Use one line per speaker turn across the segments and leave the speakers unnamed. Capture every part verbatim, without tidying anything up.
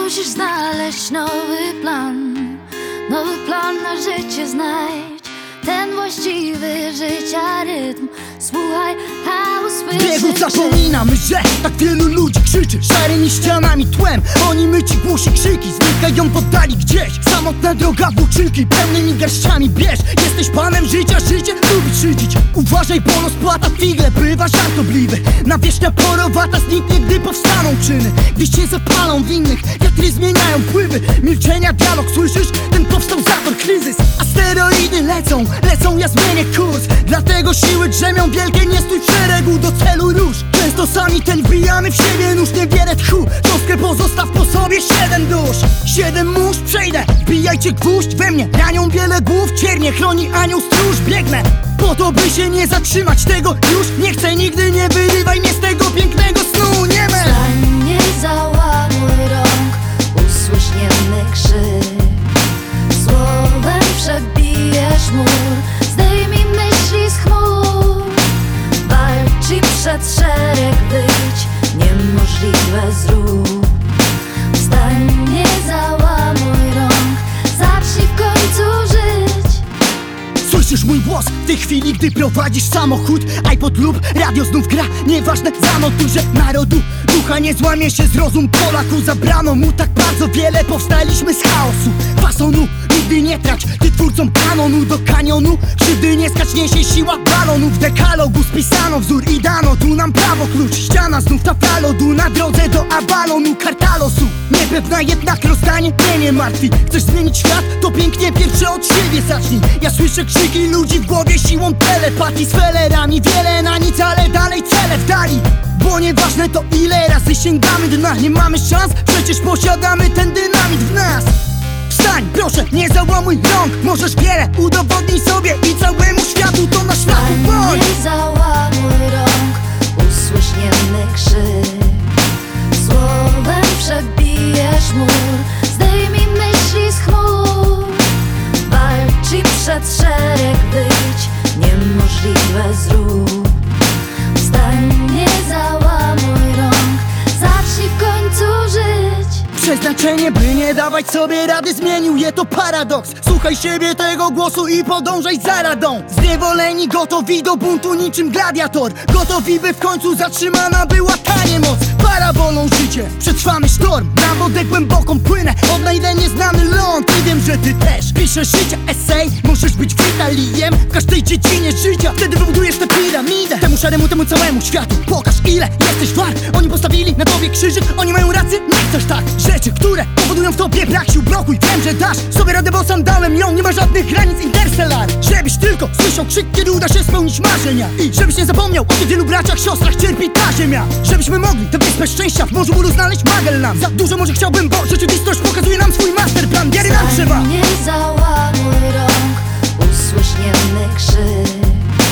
Musisz znaleźć nowy plan, nowy plan na życie znajdź. Ten właściwy życia rytm. Słuchaj, hałas słyszy.
Biegu zapominam, że tak wielu ludzi krzyczy szarymi ścianami tłem. Oni myci głosi krzyki, znikają w oddali gdzieś. Samotna droga włóczynki, pełnymi garściami bierz. Jesteś panem życia, życie lubi szydzić. Uważaj, bo rozpłata figle bywa żartobliwy. Nawierzchnia porowata zniknie, gdy powstaną czyny. Gdy się zapalą w innych, wiatry zmieniają pływy. Milczenia, dialog, słyszysz? Ten powstał zator, kryzys. Asteroidy lecą, lecą, ja zmienię kurs. Dlatego siły drzemią wielkie, nie stój w szeregu, do celu rusz. Często sami ten wbijamy w siebie nóż, niewiele tchu. Troskę pozostaw po sobie siedem dusz. Siedem mórz przejdę, wbijajcie gwóźdź we mnie. Ranią wiele głów, ciernie chroni anioł stróż. Biegnę po to, by się nie zatrzymać, tego już nie chcę. Nigdy nie wyrywaj mnie z tego pięknego snu, nie mę.
Stań, nie załamuj rąk, usłysz niemny krzyk. Słowem przebijesz mur, zdejmij myśli z chmur. Walcz i przed szereg wyjdź, niemożliwe zrób. Stań, nie załamuj rąk, zacznij w końcu żyć.
Słyszysz mój głos w tej chwili, gdy prowadzisz samochód, iPod lub radio znów gra, nieważne, zanotuj, że narodu ducha nie złamie się zrozum. Polaku zabrano mu tak bardzo wiele, powstaliśmy z chaosu, fasonu. Nigdy nie trać, ty twórcą kanonu do kanionu. Krzywdy nie skacz, niesie siła balonu. W dekalogu spisano wzór i dano tu nam prawo klucz. Ściana znów tafla lodu na drodze do Avalonu, karta losu. Niepewna jednak rozdanie mnie nie martwi. Chcesz zmienić świat? To pięknie, pierwsze od siebie zacznij. Ja słyszę krzyki ludzi w głowie siłą telepatii. Z felerami wiele na nic, ale dalej cele w dali. Bo nieważne to ile razy sięgamy dna, nie mamy szans, przecież posiadamy ten dynamit w nas. Wstań, proszę, nie załamuj rąk. Możesz wiele, udowodnij sobie i całemu światu to na szlaku bądź.
Nie załamuj rąk, usłysz niemny krzyk. Słowem przebijesz mur, zdejmij myśli z chmur. Walcz i przed szereg wyjdź, niemożliwe zrób. Wstań, nie załamuj rąk, zacznij w końcu żyć.
Przeznaczenie, by nie dawać sobie rady, zmienił je to paradoks. Słuchaj siebie, tego głosu i podążaj za radą. Zniewoleni, gotowi do buntu niczym gladiator. Gotowi, by w końcu zatrzymana była ta niemoc. Parabolą życie, przetrwamy sztorm. Na wodę głęboką płynę, odnajdę nieznany ląd. I wiem, że ty też piszesz życia esej. Możesz być witalijem w każdej dziedzinie życia. Wtedy wybudujesz tę piramidę, temu szaremu, temu całemu światu. Pokaż, ile jesteś wart. Oni postawili na tobie krzyżyk, oni mają rację, nie chcesz tak. Rzeczy, które powodują w tobie brak sił, blokuj. Wiem, że dasz sobie radę, bo sam dałem ją. Nie ma żadnych granic interstellar. Żebyś tylko słyszał krzyk, kiedy uda się spełnić marzenia. I żebyś nie zapomniał o tych wielu braciach, siostrach, cierpi ta ziemia. Żebyśmy mogli tę wyspę szczęścia w morzu bólu znaleźć Magellan. Za dużo może chciałbym, bo rzeczywistość pokazuje nam swój masterplan. Wiary nam trzeba.
Nie załamuj rąk, usłysz niemny krzyk.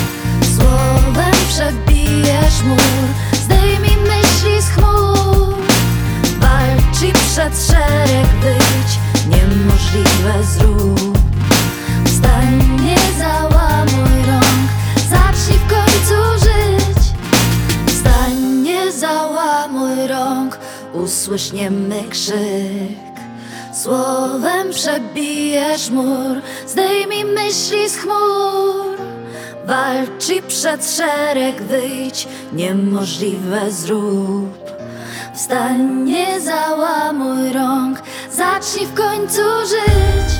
Słowem przebijesz mur, zdejmij myśli z chmur. Walcz i przed szereg wyjdź, niemożliwe zrób. Wstań, nie załamuj rąk, zacznij w końcu żyć. Wstań, nie załamuj rąk, usłysz niemny krzyk. Słowem przebijesz mur, zdejmij myśli z chmur. Walcz i przed szereg wyjdź, niemożliwe zrób. Wstań, nie załamuj rąk, zacznij w końcu żyć.